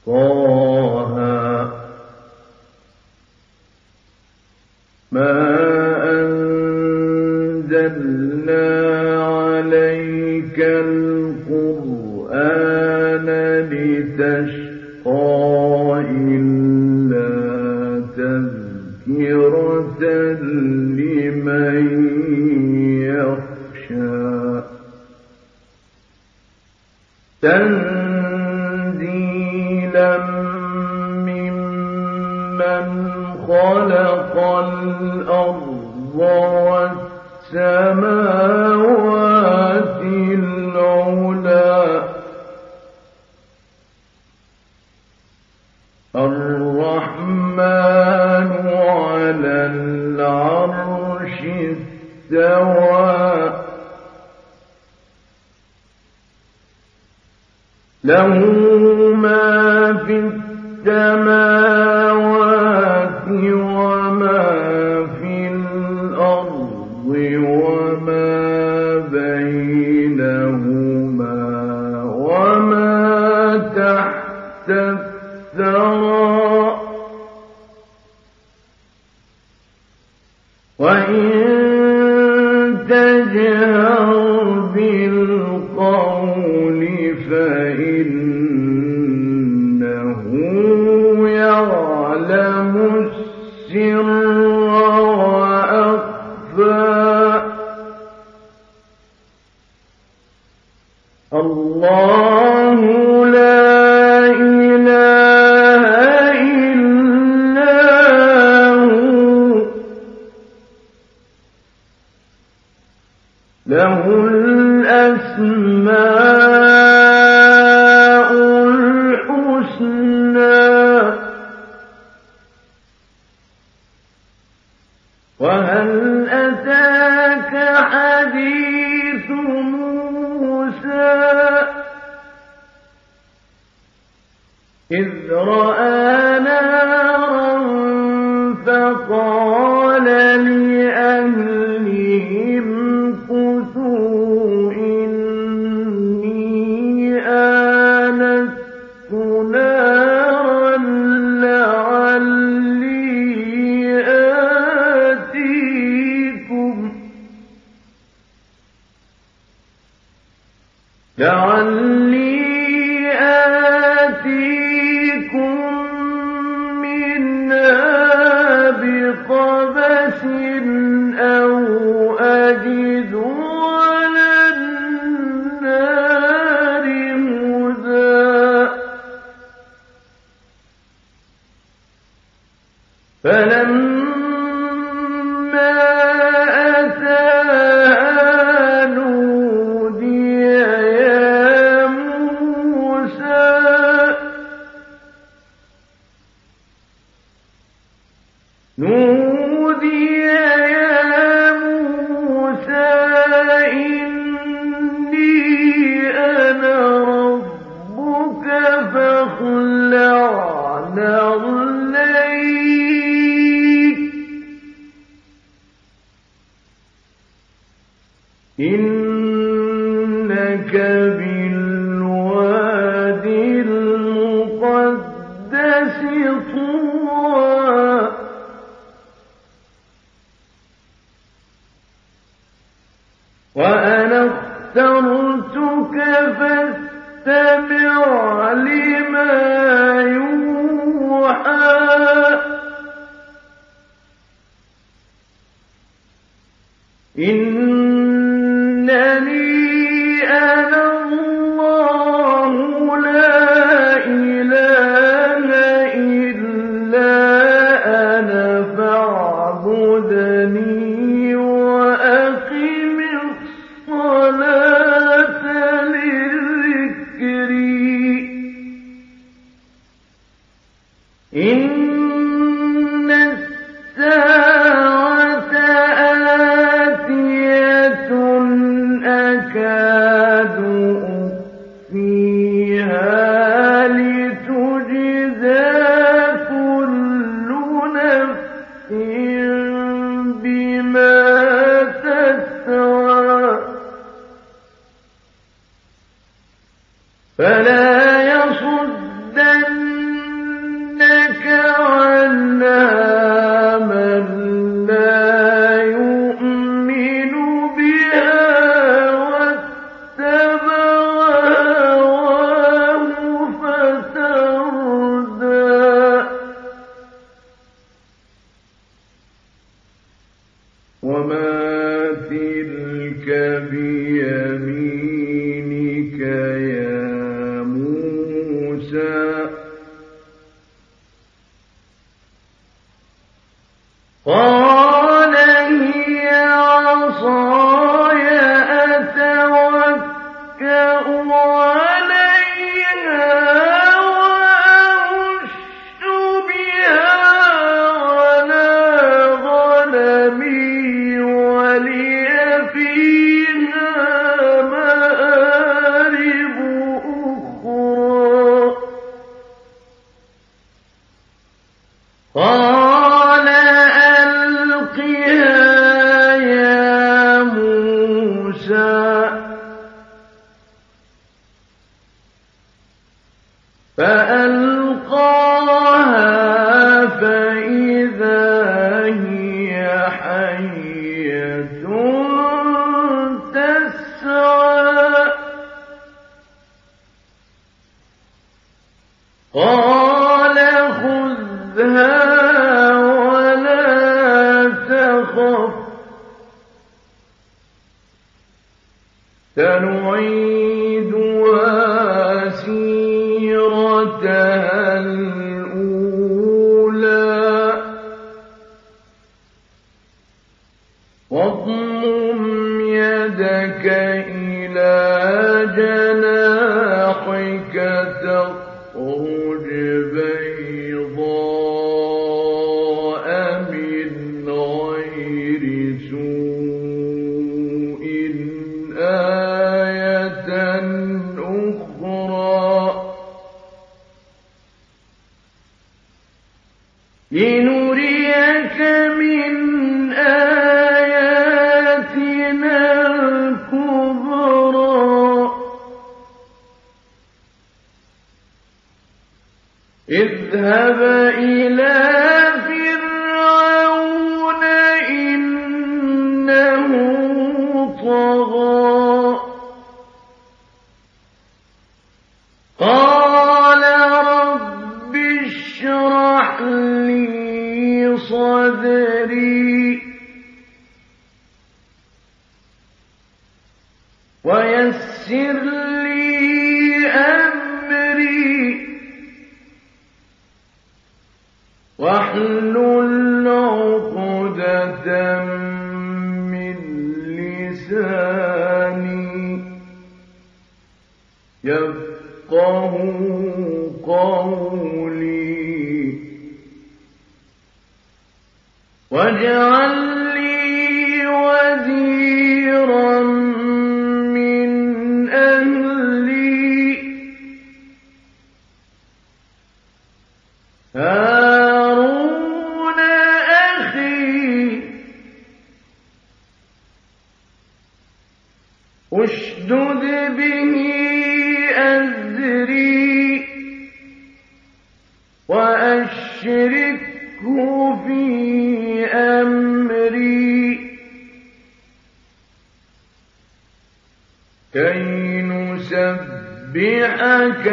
طه ما أنزلنا عليك القرآن لتشقى إلا تذكرة لمن يخشى تنزيلا ممن خلق الأرض والسماوات العلى الرحمن على العرش استوى له ما في السماوات وما في الأرض وما بينهما وما تحت الثرى وإن تجهر بالقول فإنه يعلم السر وأخفى الله لا إله إلا هو له الأسماء الحسنى وهل أتاك حديث موسى إذ رأى نارا فقال لأهلهم كثوا إني آنست نارا لعلي آتيكم منها بقبس أو أجد على النار هدى فلما أتاها نودي يا موسى إني أنا ربك فاخلع نعليك إنك بالوادي المقدس طوى وأنا اخترتك فاستمع لما يوحى إنني أنا الله لا إله إلا أنا فاعبدني وأقم الصلاة لذكري إن الساعة آتية أكاد أخفيها لتجزى كل نفس بما تسعى فلا يصدن عنها من لا يؤمن بها واتبع هواه فتردى وما تلك بيمينك يا موسى قال هي عصاي أتوكأ عليها وأهش بها على غنمي ولي فيها مآرب أخرى قال ألقها يا موسى فألقاها فإذا هي حية تسعى قال خذها ولا تخف سنعيدها سيرتها الأولى واضمم يدك إلى جناحك تخرج بيضاء من غير سوء آية أخرى لنريك من آياتنا الكبرى اذهب إلى فرعون إنه طغى قال رب اشرح لي صدري ويسر لي أمري واحلل عقدة من لساني يفقهوا قولي واجعل لي وزيرا من أهلي هارون أخي اشدد به أزري وأشركه في أمري كي نسبحك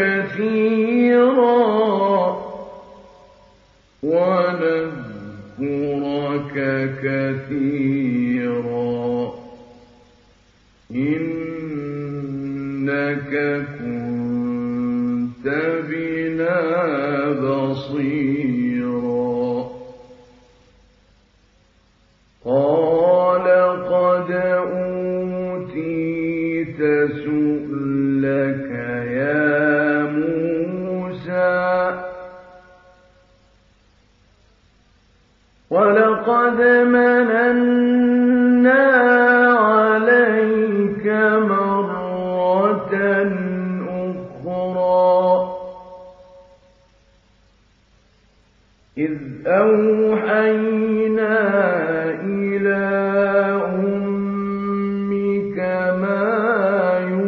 كثيرا ونذكرك كثيرا إنك كنت بنا بصيرا قال قد أوتيت سؤلك يا موسى ولقد مننا عليك مرة أخرى إذ أوحينا إلى أمك ما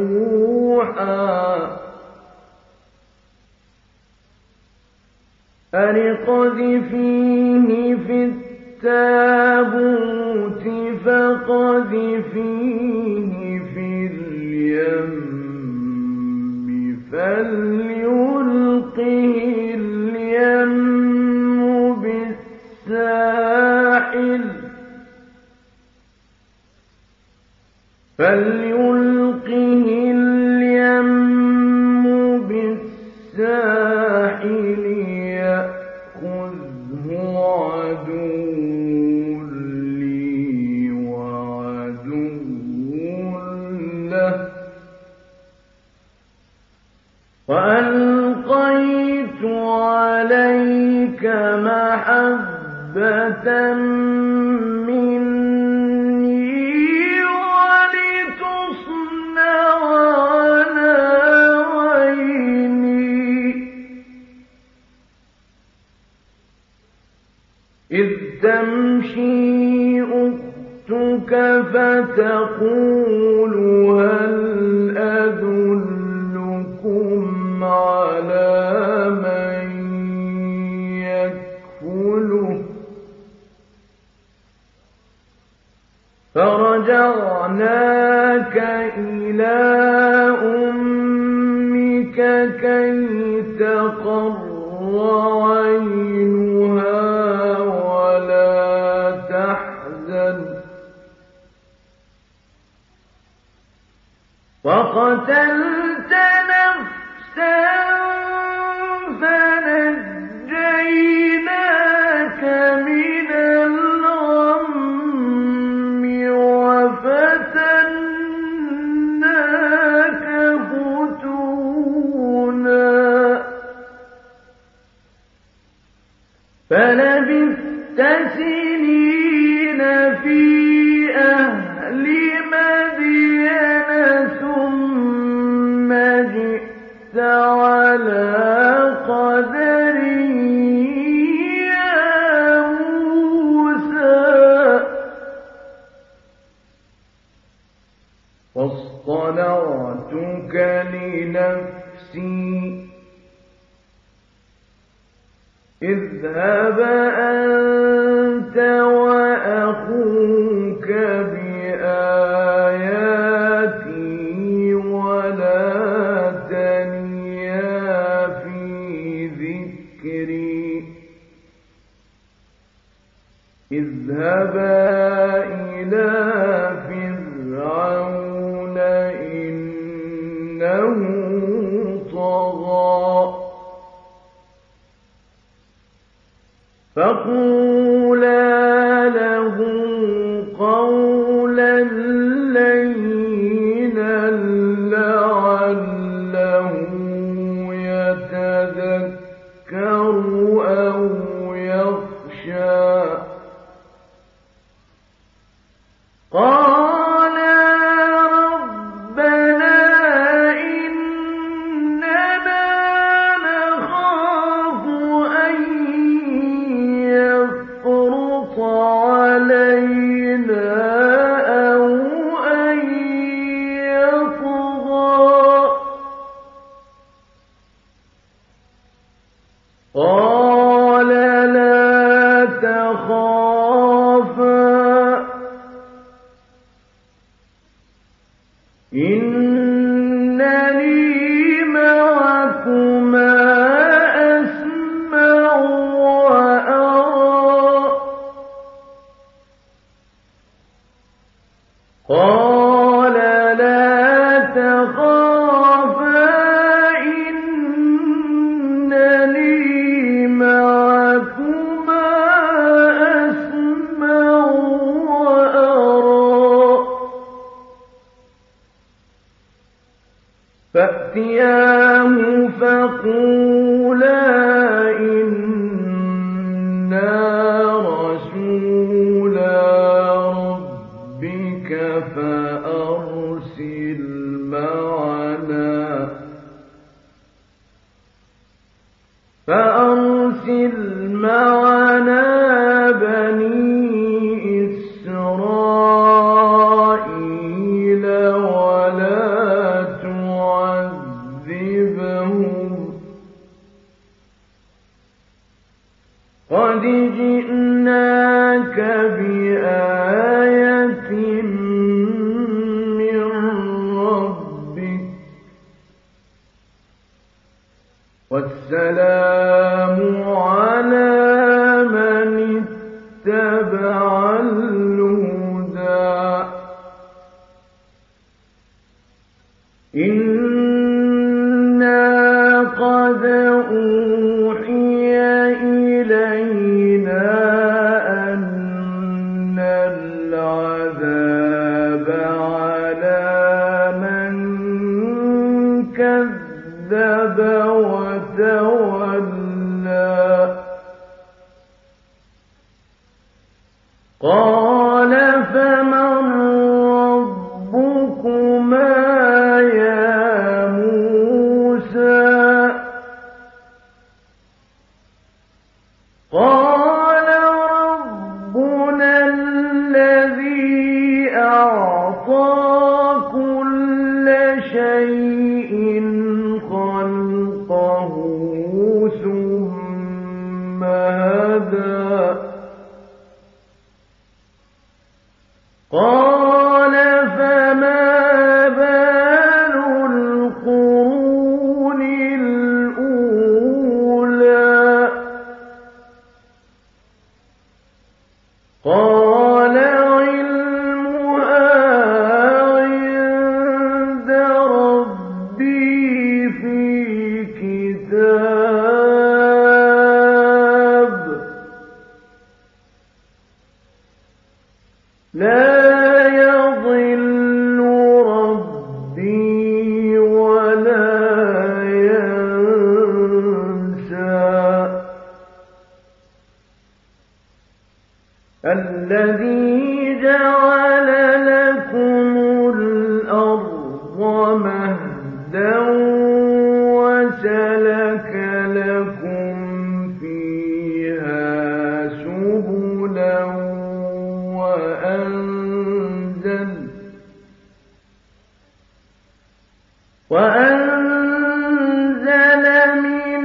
يوحى أن اقذفيه في التابوت فاقذفيه في اليم فليلقه اليم بالساحل يأخذه عدو لي وعدو له وألقيت عليك محبة مني ولتصنع على عيني إذ تمشي أختك فتقول هل أدلكم على من يكفله فرجعناك إلى أمك كي تقر عينها ولا تحزن وقتلت نفسا فنجيناك من الغم وفتناك فتونا فلبثت سنين في أهل مدين ثم جئت على قدري يا موسى واصطنعتك لنفسي اذهب أنت وأخوك بآياتي ولا تنيا في ذكري اذهبا إلى فرعون إنه طغى فقولا له قولا لينا لعله يتذكر أو يخشى قال ربنا إننا نخاف أن يفرط علينا أو أن يطغى قال لا تخافا إنني معكما أسمع وأرى قال لا تخافا إنني معكما أسمع وأرى فأتياه فقولا إنا رسولا ربك فأرسل معنا بني إسرائيل ولا تعذبهم قَدْ جِئْنَاكَ بِآيَةٍ مِّن رَّبِّكَ ۖ وَالسَّلَامُ عَلَىٰ مَنِ اتَّبَعَ الْهُدَىٰ إِنَّا قَدْ أُوحِيَ إِلَيْنَا أَنَّ الْعَذَابَ عَلَىٰ مَن كَذَّبَ وَتَوَلَّىٰ قَالَ فَمَن رَّبُّكُمَا يَا مُوسَىٰ قَالَ رَبُّنَا الَّذِي أَعْطَىٰ كُلَّ شَيْءٍ خَلْقَهُ ثُمَّ هَدَىٰ قَالَ فَمَا بَالُ الْقُرُونِ الْأُولَىٰ قَالَ عِلْمُهَا عِندَ رَبِّي فِي كِتَابٍ لَّا يَضِلُّ رَبِّي وَلَا يَنسَى الَّذِي جَعَلَ لَكُمُ الْأَرْضَ مَهْدًا وَسَلَكَ لَكُمْ فِيهَا سُبُلًا وَأَنزَلَ مِنَ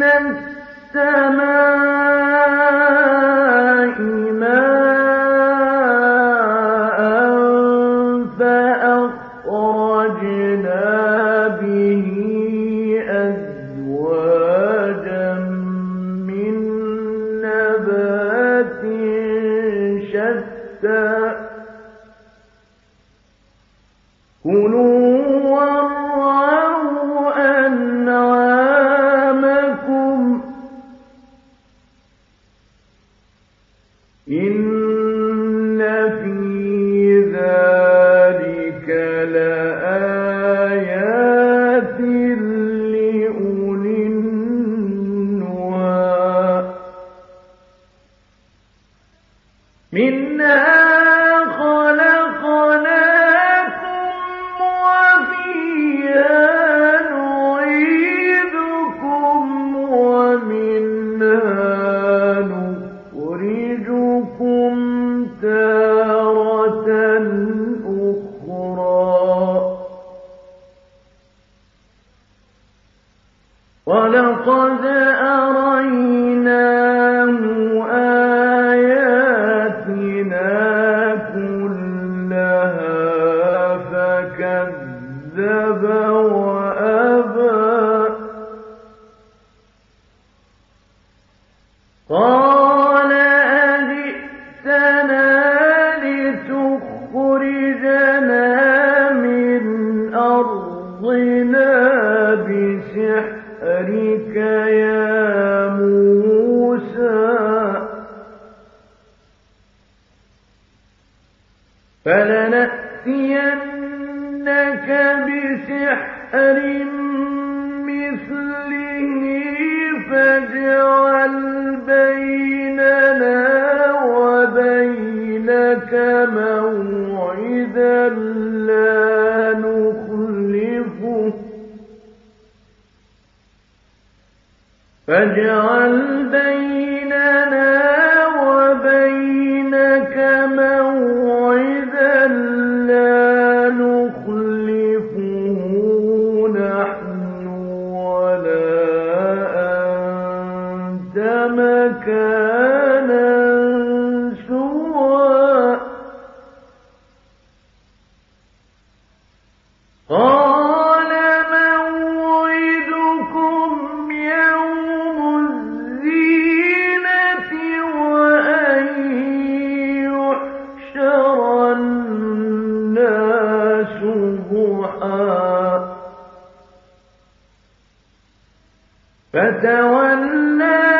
السَّمَاءِ مَاءً فَأَخْرَجْنَا بِهِ أَزْوَاجًا مِّن نَّبَاتٍ شَتَّىٰ كُلُوا وَارْعَوْا أَنْعَامَكُمْ إِنَّ فِي ذَٰلِكَ لَآيَاتٍ لِّأُولِي النُّهَىٰ مِنْهَا وَلَقَدْ أَرَيْنَاهُ آيَاتِنَا كُلَّهَا فَكَذَّبَ وَأَبَىٰ قَالَ أَجِئْتَنَا لِتُخْرِجَنَا مِنْ أَرْضِنَا بِسِحْرِكَ يَا مُوسَىٰ فَلَنَأْتِيَنَّكَ بِسِحْرٍ مِّثْلِهِ فَاجْعَلْ بَيْنَنَا وَبَيْنَكَ مَوْعِدًا لَّا نُخْلِفُهُ فَاجْعَلْ بَيْنَنَا وَبَيْنَكَ مَوْعِدًا لَّا نُخْلِفُهُ نَحْنُ وَلَا أَنتَ مَكَانًا فتولى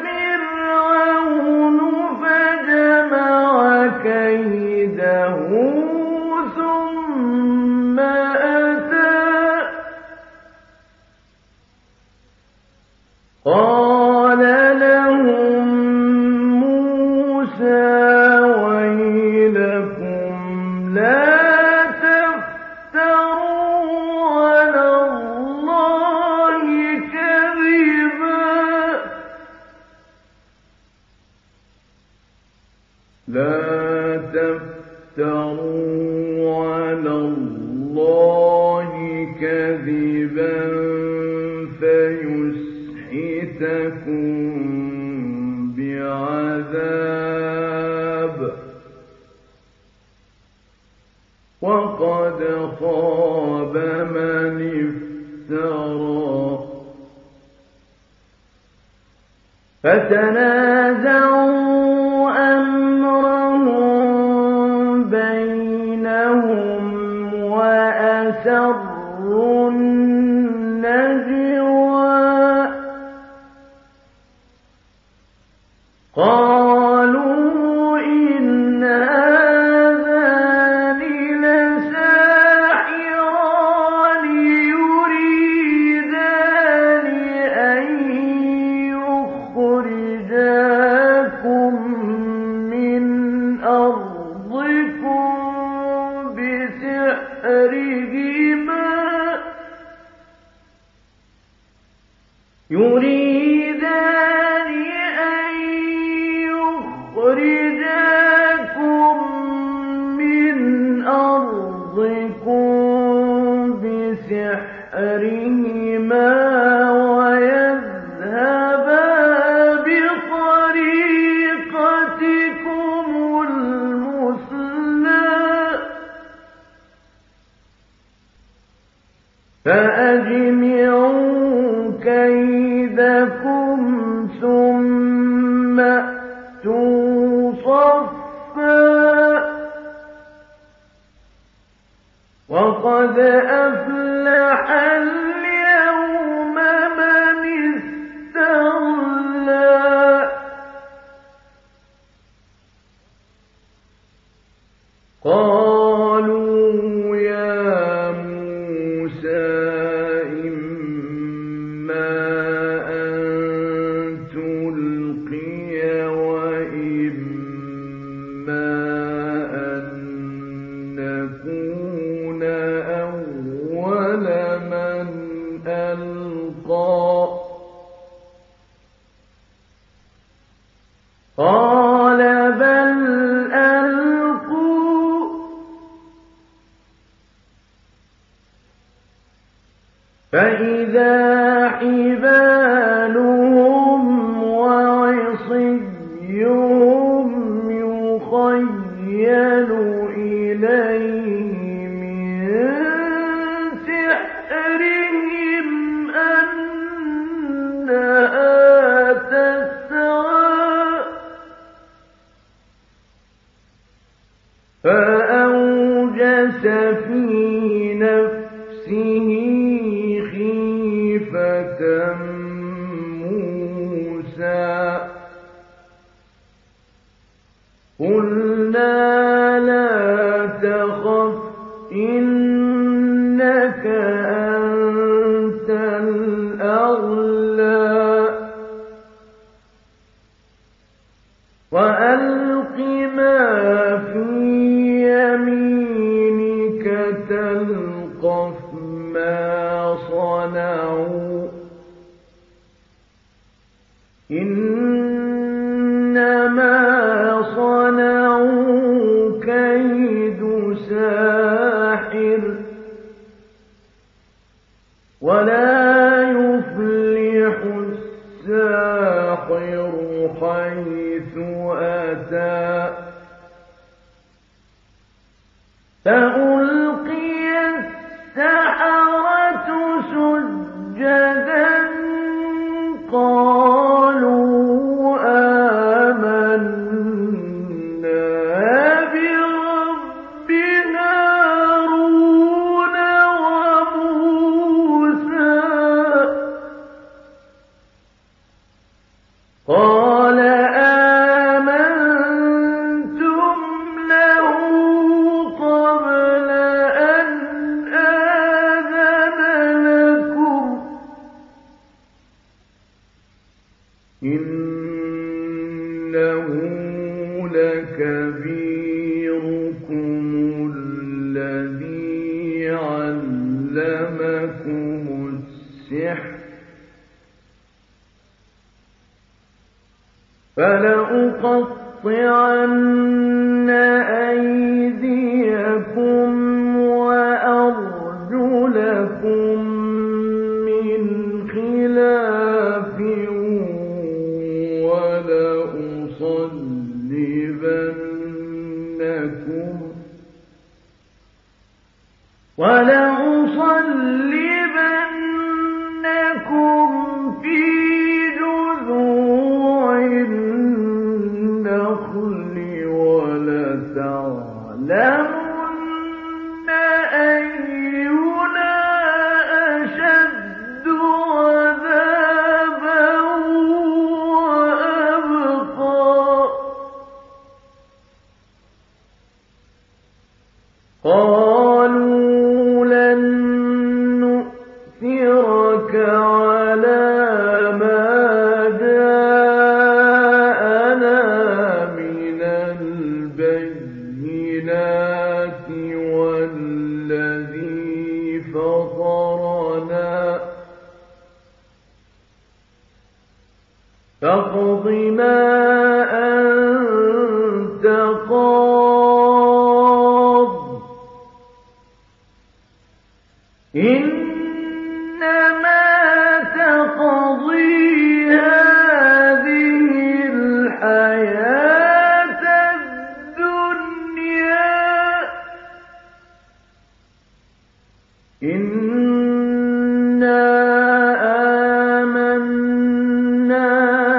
فرعون فجمع كيده ثم أتى قال لهم موسى ويلكم لا تفتروا على الله كذبا فيسحتكم بعذاب وقد خاب من افترى فتنازعوا أمرهم بينهم وأسروا النجوى قالوا إن هذان لساحران يريدان أن يخرجاكم من أرضكم بسحرهما ويذهبا بطريقتكم المثلى فأجمعوا كيدكم ثم أتوا صفا وقد أفلح اليوم من استعلى قالوا يا موسى إما أن تلقي وإما أن نكون أول من ألقى قال بل ألقوا فإذا حبالهم وعصيهم يخيل إليه من سحرهم أنها تسعى فأوجس في نفسه خيفة موسى قلنا لا تخف إنك أنت الأعلى وألق ما في يمينك تلقف ما صنعوا إنما صنعوا كيد ساحر ولا يفلح الساحر حيث أتى فألقي السحرة سجدا قالوا آمنا برب هارون وموسى إنه لكبيركم الذي علمكم السحر فلأقطعن أيديكم وأرجلكم من خلاف ولأصلبنكم في جذوع النخل ولتعلمن أينا أشد عذابا وأبقى قالوا لن نؤثرك على ما جاءنا من البينات والذي فطرنا فاقض ما أنت قاض إنما تقضي هذه الحياة الدنيا إنا آمنا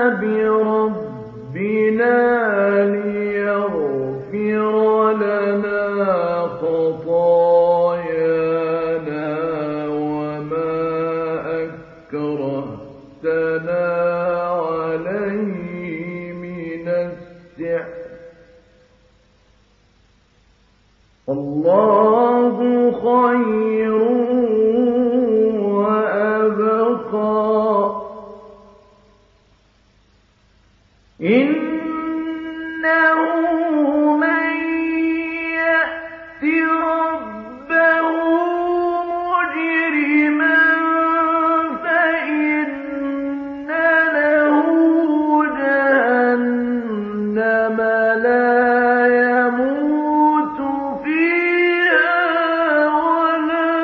بربنا ليغفر لنا خطايانا كرهتنا عليه من السحر الله خير وأبقى إنه من يأت ربه مجرما فإن له جهنم لا يموت فيها ولا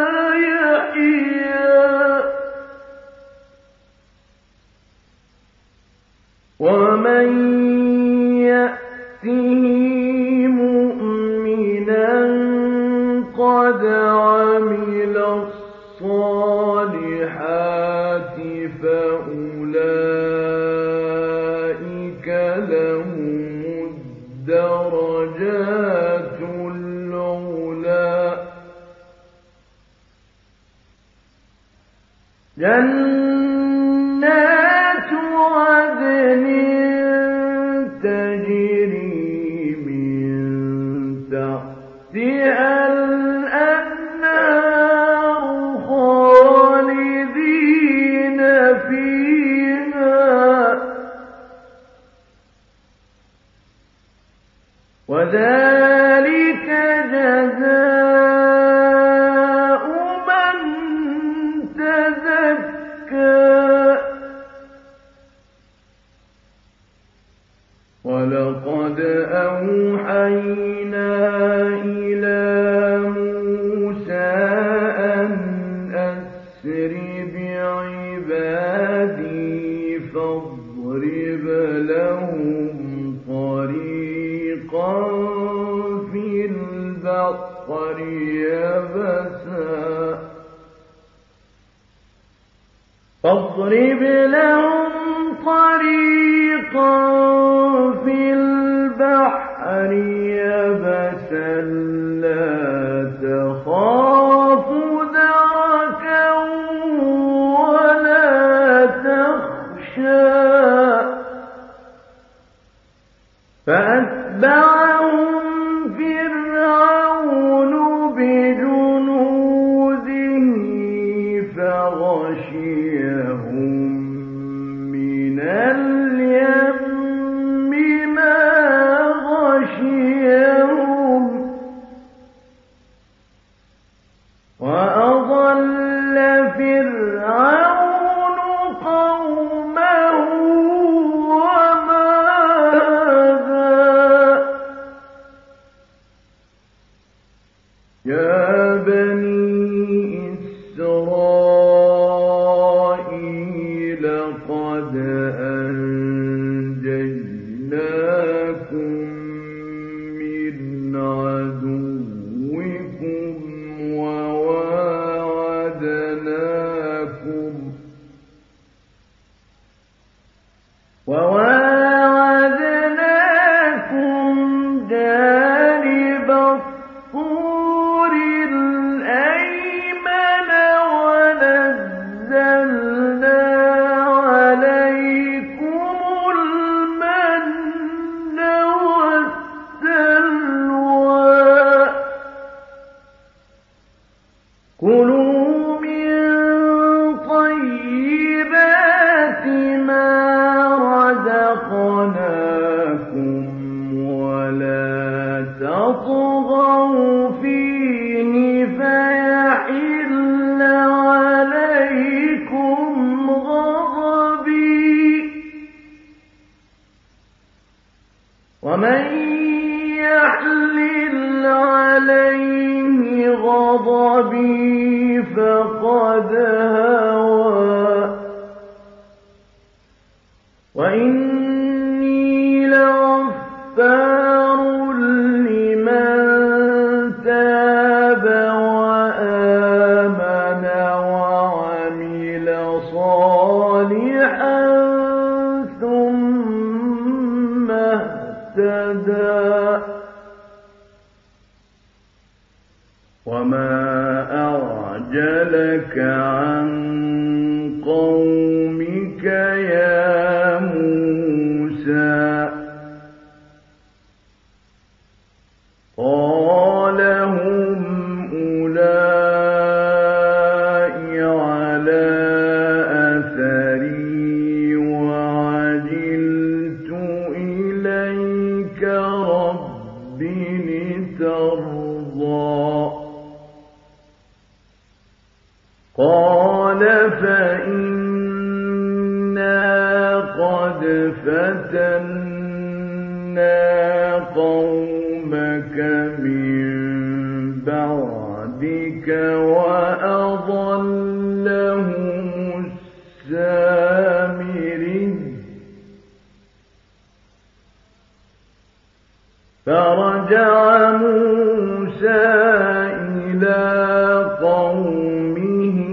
يحيا ومن يأته مؤمنا قد عمل الصالحات فأولئك لهم الدرجات العلى جنات عدن تجري من تحتها الأنهار خالدين فيها وذلك جزاء من تزكى ولقد أوحينا إلى موسى أن أسر بعبادي فاضرب لهم طريقا في البحر يبسا فاضرب لهم طريقا في البحر يبسا لا تخاف دركا ولا تخشى فأتبعهم فرعون بجنوده فغشيهم من قَدْ أَنجَيْنَاكُم مِّنْ عَدُوِّكُمْ وَوَاعَدْنَاكُمْ جَانِبَ الطُّورِ الْأَيْمَنَ وَنَزَّلْنَا عَلَيْكُمُ الْمَنَّ وَالسَّلْوَىٰ ۖ كُلُوا مِن طَيِّبَاتِ مَا رَزَقْنَاكُمْ وَلَا تَطْغَوْا فِيهِ فَيَحِلَّ عَلَيْكُمْ غَضَبِي ۖ وَمَن يَحْلِلْ عَلَيْهِ غَضَبِي فَقَدْ هَوَىٰ وَإِنِّي لَغَفَّارٌ لِّمَن تَابَ وَآمَنَ وَعَمِلَ صَالِحًا ثُمَّ اهْتَدَىٰ وَمَا أَعْجَلَكَ عَن قَوْمِكَ يَا مُوسَىٰ قَالَ هُمْ أُولَاءِ عَلَىٰ أَثَرِي وَعَجِلْتُ إِلَيْكَ رَبِّ لِتَرْضَىٰ قَالَ فَإِنَّا قَدْ فَتَنَّا قَوْمَكَ مِن بَعْدِكَ وَأَضَلَّهُمُ السَّامِرِيُّ فَرَجَعَ مُوسَىٰ إِلَىٰ قَوْمِهِ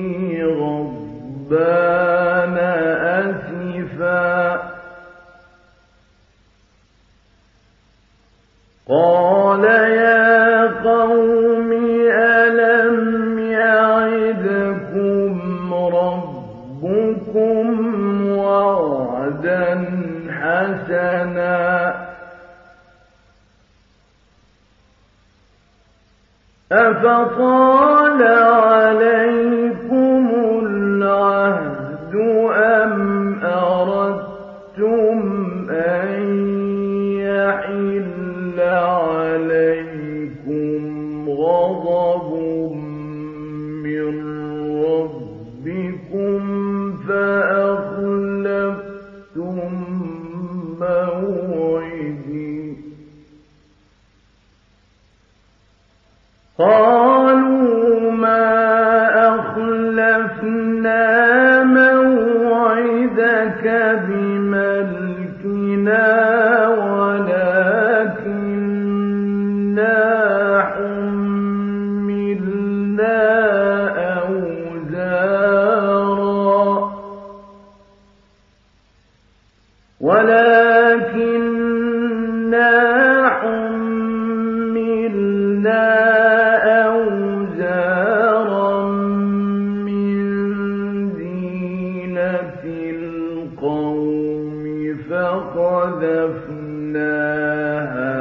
غَضْبَانَ أَسِفًا قَالَ يَا قَوْمِ أَلَمْ يَعِدْكُمْ رَبُّكُمْ وَعْدًا حَسَنًا أَفَطَالَ عَلَيْكُمُ الْعَهْدُ أَمْ أَرَدتُّمْ أَن يَحِلَّ عَلَيْكُمْ غَضَبٌ مِّن رَّبِّكُمْ فَأَخْلَفْتُم مَّوْعِدِي قَالُوا مَا أَخْلَفْنَا مَوْعِدَكَ بِمَلْكِنَا وَلَٰكِنَّا حُمِّلْنَا أَوْزَارًا مِّن زِينَةِ الْقَوْمِ فَقَذَفْنَاهَا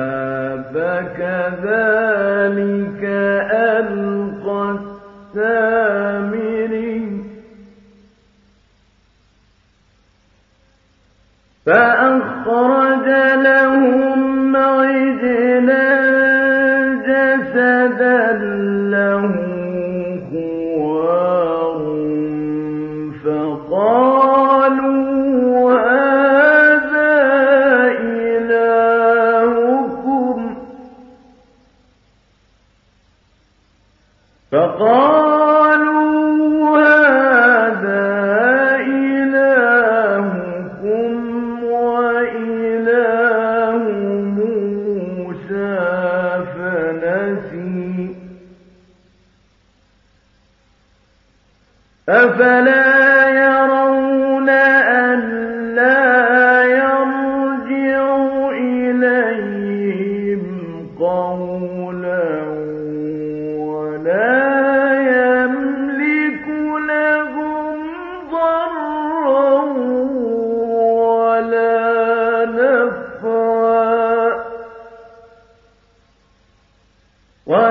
فَكَذَٰلِكَ أَلْقَى السَّامِرِيُّ فَأَخْرَجَ لَهُمْ عِجْلًا جَسَدًا لَّهُ خُوَارٌ فَقَالُوا هَٰذَا إِلَٰهُكُمْ فَقَالُوا هَٰذَا إِلَٰهُكُمْ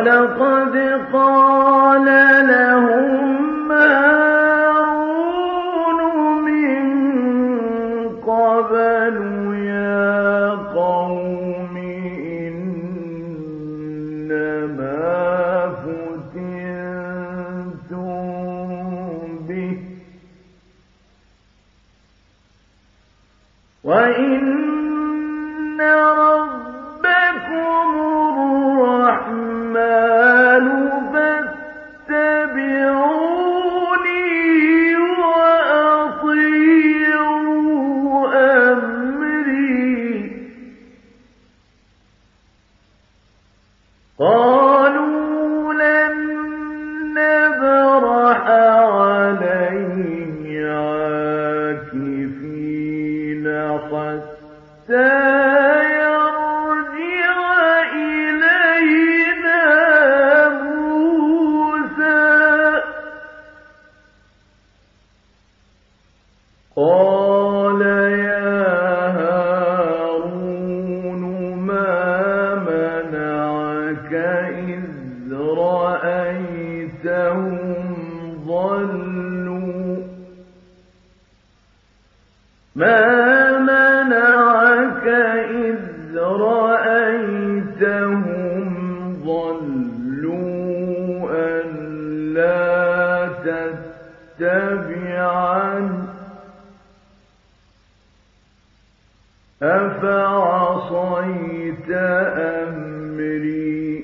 وَلَقَدْ قَالَ لَهُمْ هَارُونُ مِن قَبْلُ يَا قَوْمِ إِنَّمَا فُتِنتُم بِهِ وَإِنَّ رَبَّكُمُ الرَّحْمَٰنُ فَاتَّبِعُونِي وَأَطِيعُوا أَمْرِي قَالُوا لَن نَّبْرَحَ عَلَيْهِ عَاكِفِينَ حَتَّىٰ يَرْجِعَ إِلَيْنَا مُوسَىٰ قَالَ يَا هَارُونُ مَا مَنَعَكَ إِذْ رَأَيْتَهُمْ ضَلُّوا أَلَّا تَتَّبِعَنِ أَفَعَصَيْتَ أَمْرِي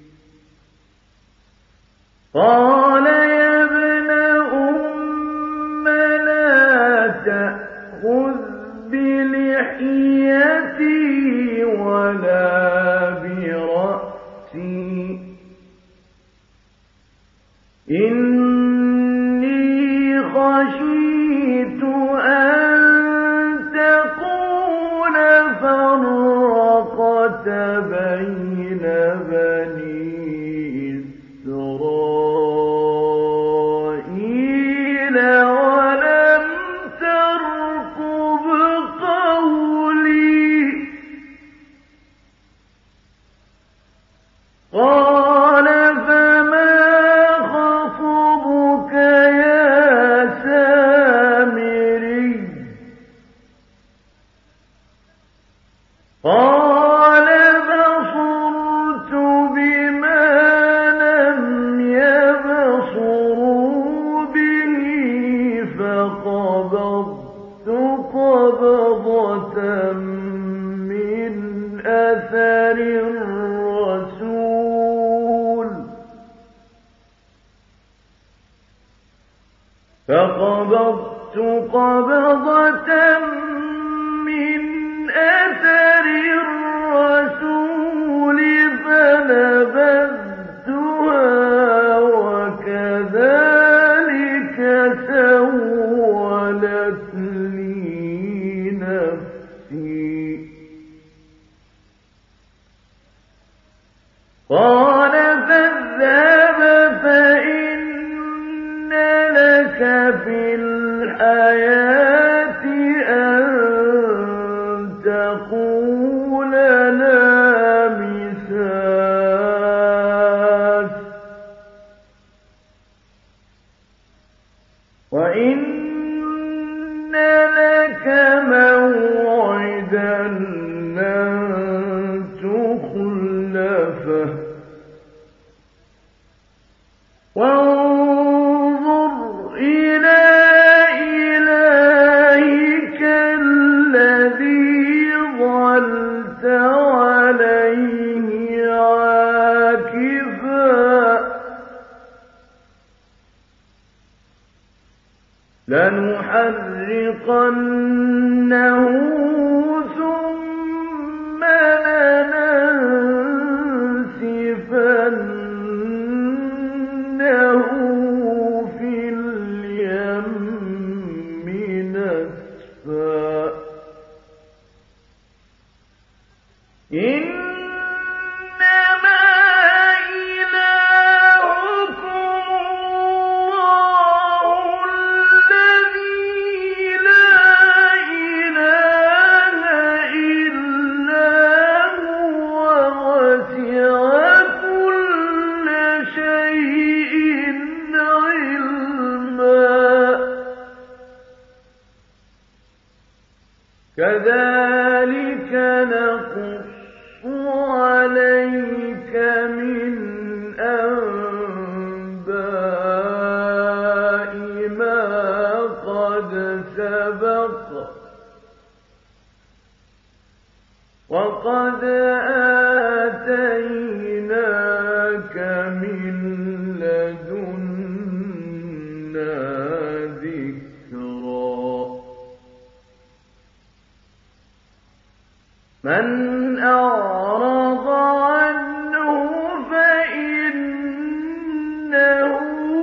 قَالَ يَا ابْنَ أُمَّ لَا تَأْخُذْ بِلِحْيَتِي وَلَا بِرَأْسِي إِنِّي خَشِيتُ أَن تَقُولَ فَرَّقْتَ بَيْنَ بَنِي إِسْرَائِيلَ وَلَمْ تَرْقُبْ قَوْلِي قَالَ فَمَا خَطْبُكَ يَا سَامِرِيُّ قَالَ بَصُرْتُ بِمَا لَمْ يَبْصُرُوا بِهِ فَقَبَضْتُ قَبْضَةً مِّنْ أَثَرِ الرَّسُولِ فَنَبَذْتُهَا وَكَذَٰلِكَ سَوَّلَتْ لِي نَفْسِي قَالَ فَاذْهَبْ فَإِنَّ لَكَ فِي الْحَيَاةِ أَن تَقُولَ لَا مِسَاسَ وَإِنَّ لَكَ مَوْعِدًا لَّن تُخْلَفَهُ وَانظُرْ إِلَىٰ إِلَٰهِكَ الَّذِي ظَلْتَ عَلَيْهِ عَاكِفًا لَنُحَرِّقَنَّهُ ثُمَّ لَنَنسِفَنَّهُ فِي الْيَمِّ نَسْفًا إِنَّمَا إِلَٰهُكُمُ اللَّهُ الَّذِي لَا إِلَٰهَ إِلَّا هُوَ وَسِعَ كُلَّ كذلك نقص عليك من أنباء ما قد سبق وقد آتيناك من لدنا ذكرا من أعرض عنه فإنه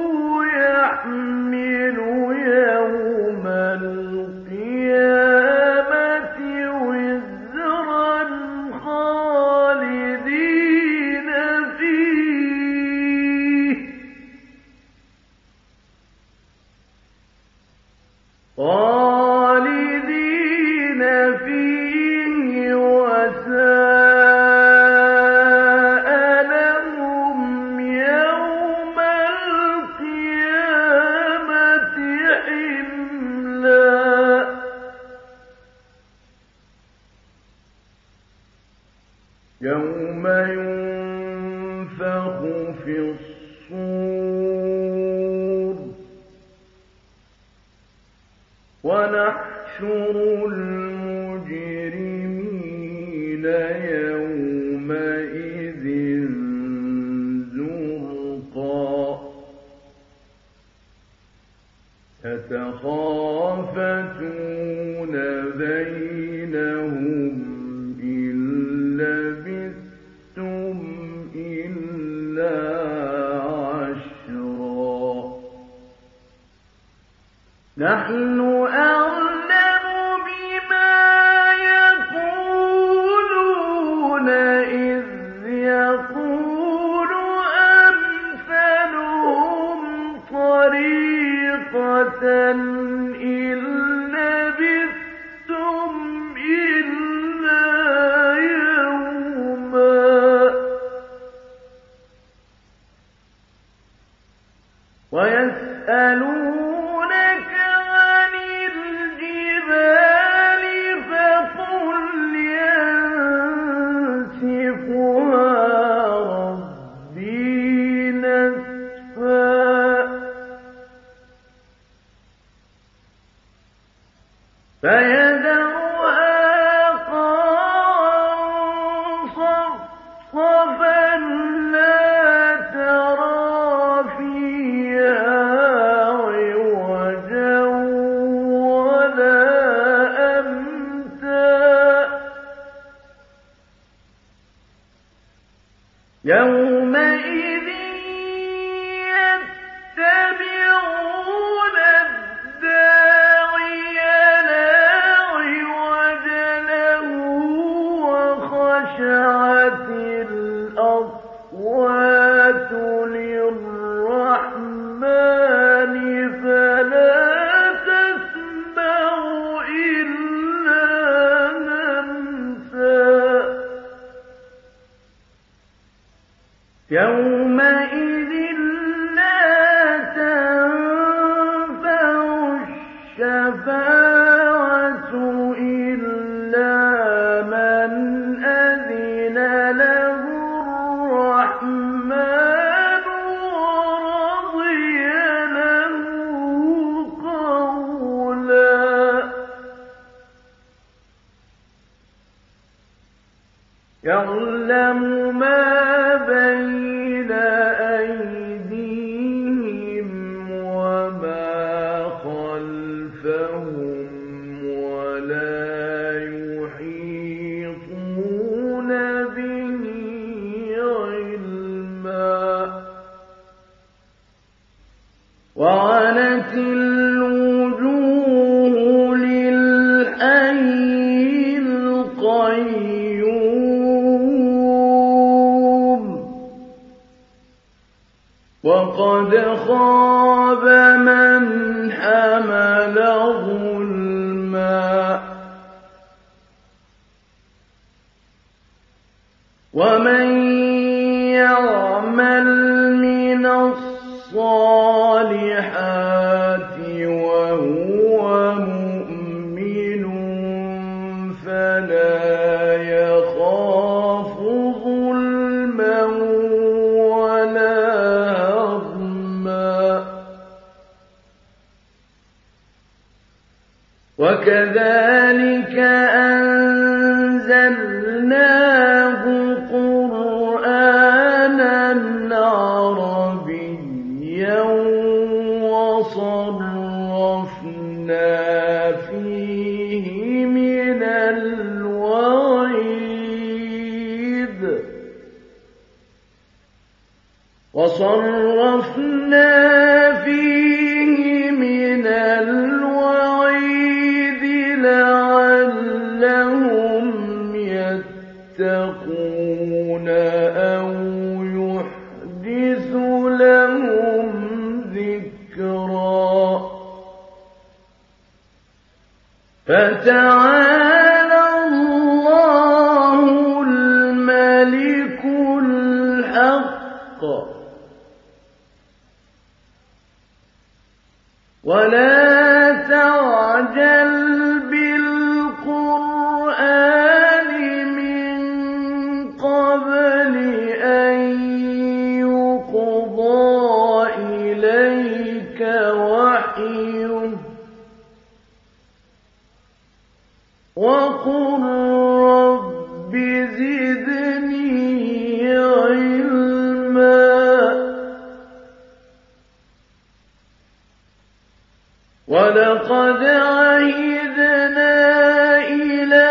يحمل يوم القيامة وزرا خالدين فيه وساء لهم يوم القيامة حملا يوم ينفخ في الصور ونحشر المجرمين يومئذ زرقا يتخافتون بينهم إن لبثتم إلا عشرا نحن أعلم بما يقولون إذ يقول أمثلهم طريقة إن لبثتم إلا يوما ويسألونك عن الجبال فقل ينسفها ربي نسفا فيذرها قاعا صفصفا لا ترى فيها عوجا ولا أمتا يومئذ يتبعون الداعي لا عوج له وخشعت الأصوات للرحمن فلا تسمع إلا همسا يومئذ لا تنفع الشفاعة إلا من أذن له الرحمن ورضي له قولا يعلم ما بين أيديهم وما خلفهم ولا يحيطون به علما وعنت الوجوه للحي القيوم وقد خاب من حمل ظلما ومن يعمل من الصالحات وهو مؤمن وكذلك أنزلناه قرآنا عربيا وصرفنا فيه من الوعيد لعلهم يتقون أو يحدث لهم ذكرا فتعالى الله الملك الحق ولا تعجل بالقرآن من قبل أن يقضى إليك وحيه وقل رب زدني علما ولقد عهدنا إلى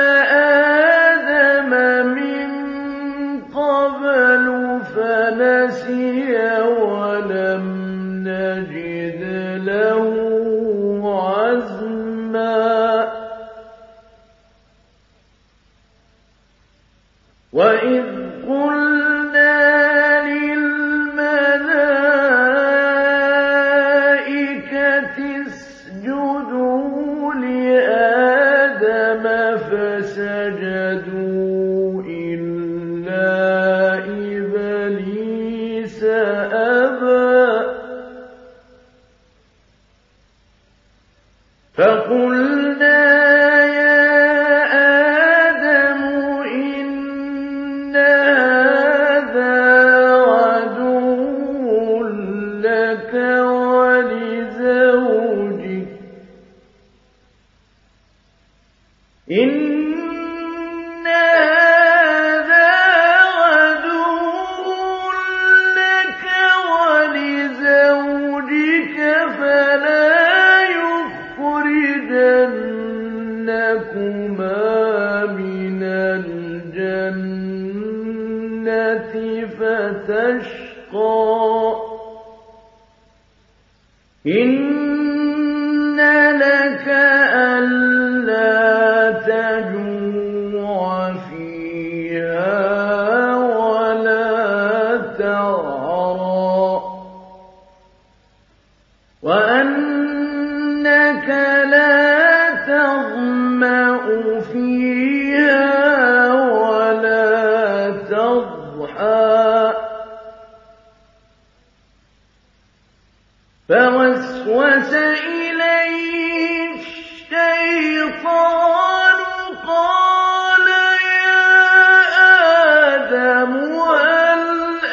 آدم من قبل فنسي ولم نجد له عزما وإذ قلنا للملائكة اسجدوا لآدم فسجدوا إلا إبليس أبى فقلنا إن هذا عدو لك ولزوجك فلا يخرجنكما من الجنة فتشقى إن لك ألا تجوع فيها ولا تعرى وأنك لا تظمأ فيها ولا تضحى فوسوس إليه الشيطان قال يا آدم هل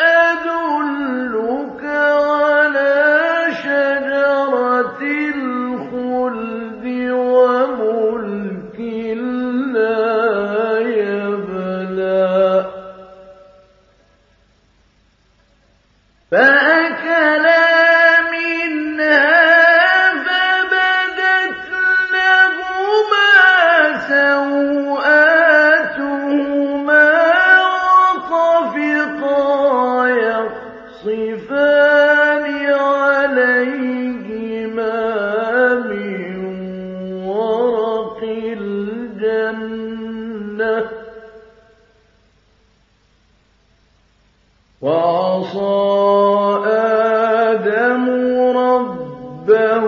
أدلك على شجرة الخلد وملك لا يبلى فأكلا سوآتهما وطفقا يخصفان عليهما من ورق الجنة وعصى آدم ربه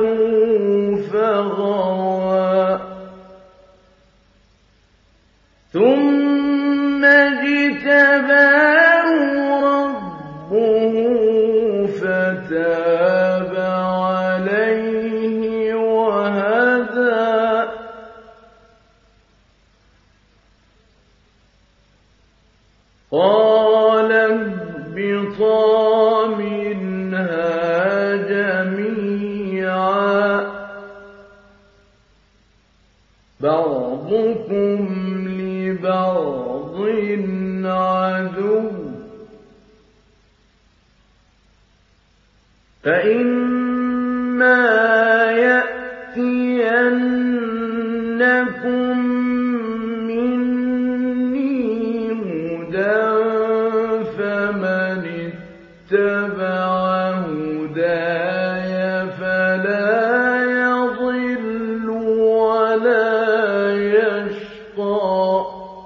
فغوى ثم اجتباه ربه فتاب عليه وهدى قال اهبطا منها جميعا بعضكم لبعض عدو فإما يأتينكم مني هدى فمن اتبع هداي فلا يضل ولا يشقى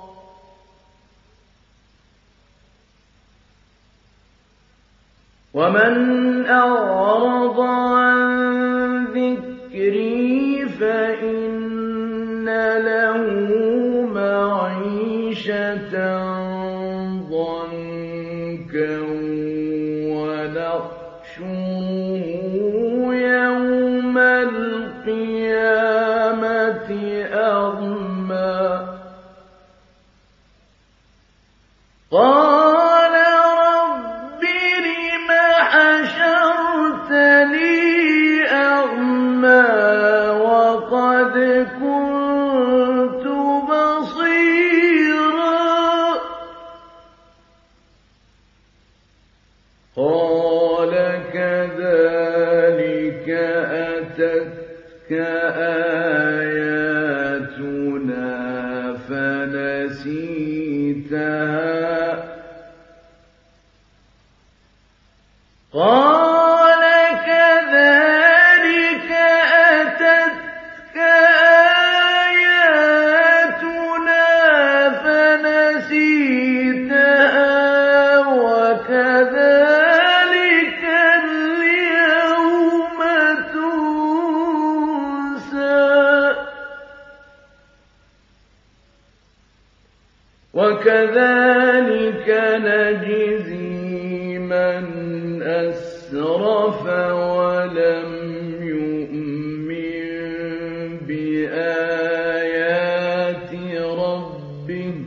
ومن أعرض عن ذكري فإن له معيشة ضنكا ونحشره يوم القيامة أعمى قال رب لم حشرتني أعمى وقد كنت بصيرا قال كذلك أتتك آياتنا فنسيتها قال كذلك أتتك آياتنا فنسيتها وكذلك اليوم تنسى وكذلك نجزي من أسرف ولم يؤمن بآيات ربه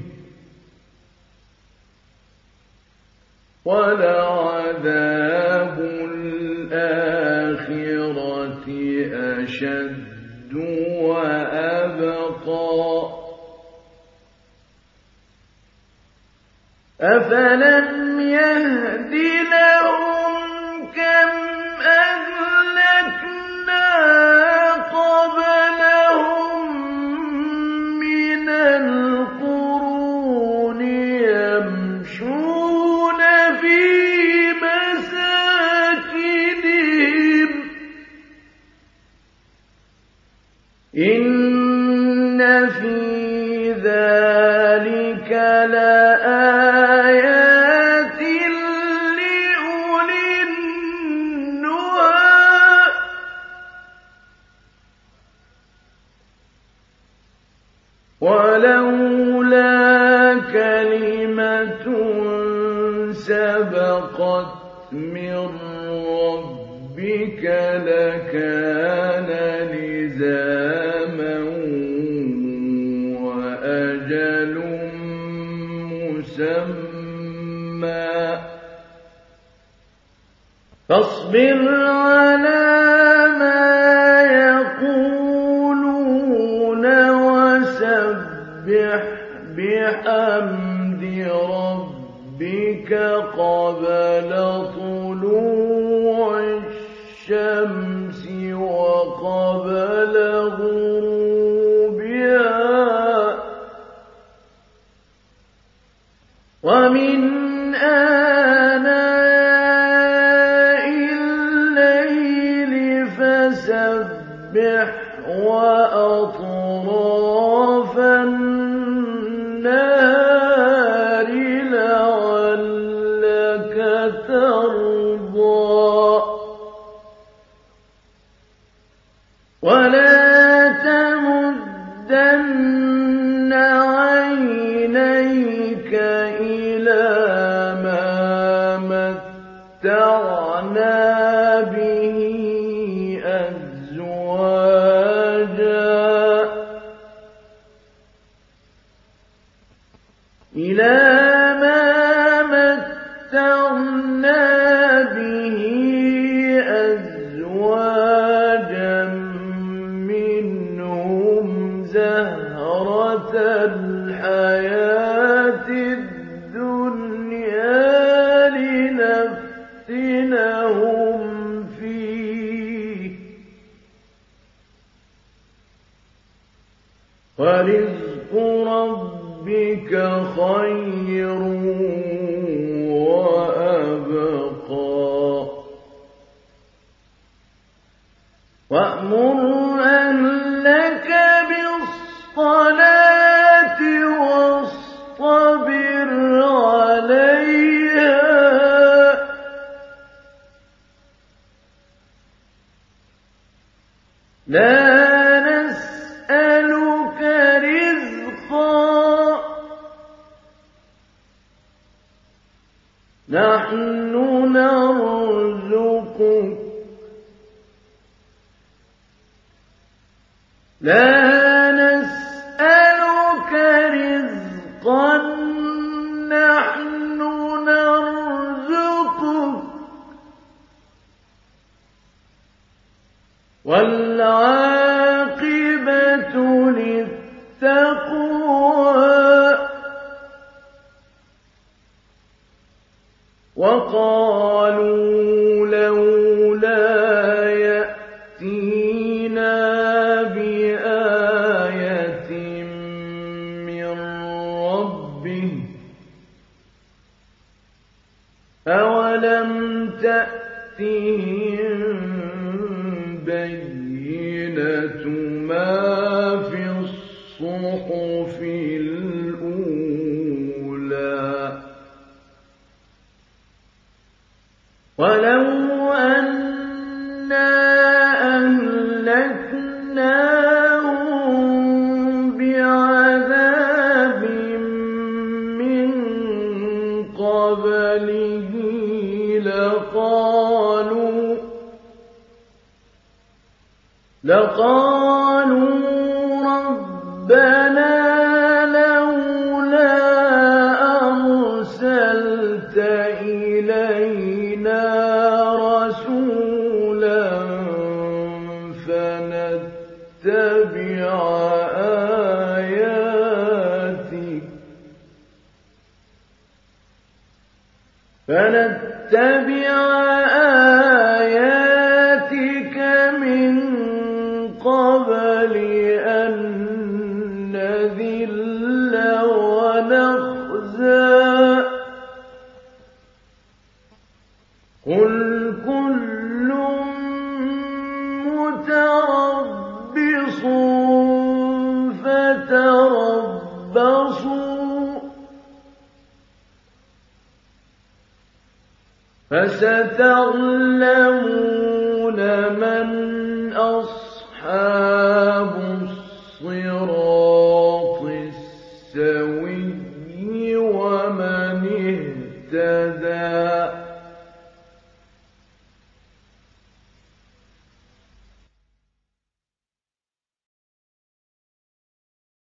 ولعذاب الآخرة أشد وأبقى أفلم يهد لهم كم أهلكنا قبلهم من القرون يمشون في مساكنهم إن في ذلك لآيات لأولي النهى ولولا كلمة سبقت من ربك لكان لزاما وأجل مسمى فاصبر على ما يقولون وسبح بحمد ربك قبل طلوع الشمس وقبل غروبها ومن آناء الليل فسبح وأطراف النهار لعلك ترضى ولا تمدن عينيك إلى ما متعنا به أزواجا منهم زهرا زهرة الحياة الدنيا لنفتنهم فيه ورزق ربك خير وأبقى وأمر أهلك بالصلاة واصطبر عليها لا نسألك رزقا نحن نرزقك لا نسألك رزقا نحن نرزقك والعاقبة للتقوى وقالوا لولا يأتينا بآية من ربه أولم تأتهم بينة ما في الصحف الأولى ولو أنا أهلكناهم بعذاب من قبله لقالوا ربنا لولا أرسلت إلينا رسولا فنتبع آياتك من قبل أن نذل ونخزى قل كل متربص فتربصوا فستعلمون من أصحاب الصراط